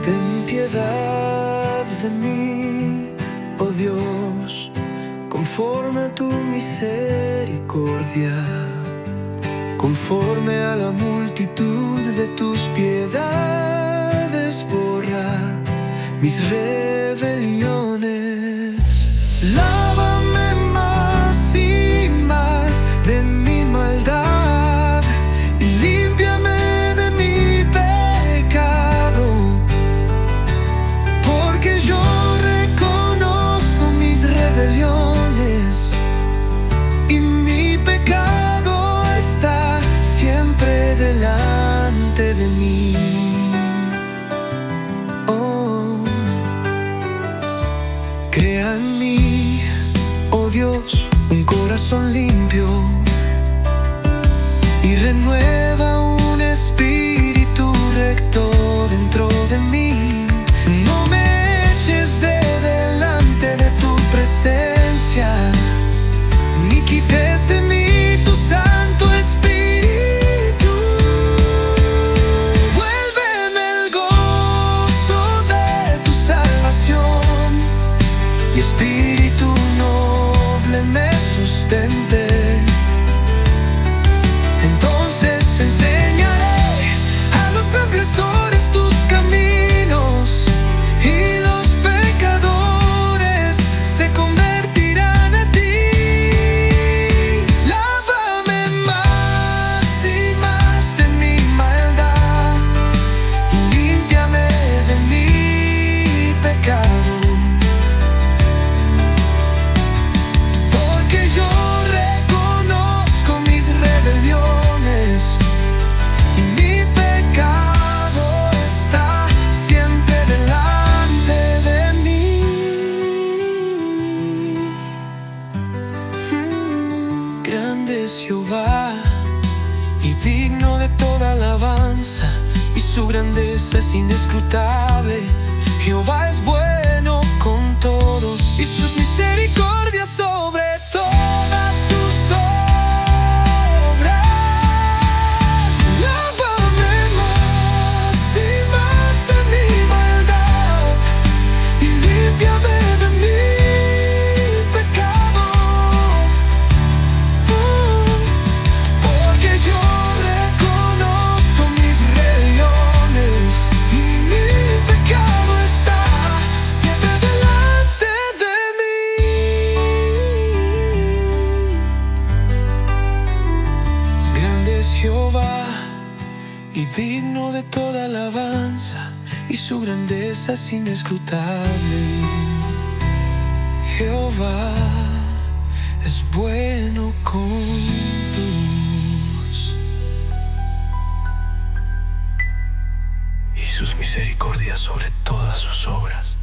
Ten piedad de mí, oh Dios, conforme a tu misericordia, conforme a la multitud de tus piedades, borra mis rebeliones. Lávame más y más de mi maldad y límpiame de mi pecado, porque yo reconozco mis rebeliones y mi pecado está siempre delante de mí. Crea en mí, oh Dios, un corazón limpio y renueva un espíritu recto dentro de mí. No me eches de delante de tu presencia, ni quites de mí tu Santo Espíritu. Vuélveme el gozo de tu salvación y espíritu noble me sustente. Entonces enseñaré a los transgresores tus caminos, y los pecadores se convertirán a ti. Lávame más y más de mi maldad y límpiame de mi pecado, y mi pecado está siempre delante de mí. Grande es Jehová y digno de toda alabanza, y su grandeza es inescrutable. Jehová es bueno con todos, y sus misericordias sobre todas sus obras. Jehová y digno de toda alabanza, y su grandeza es inescrutable. Jehová es bueno con todos, y sus misericordias sobre todas sus obras.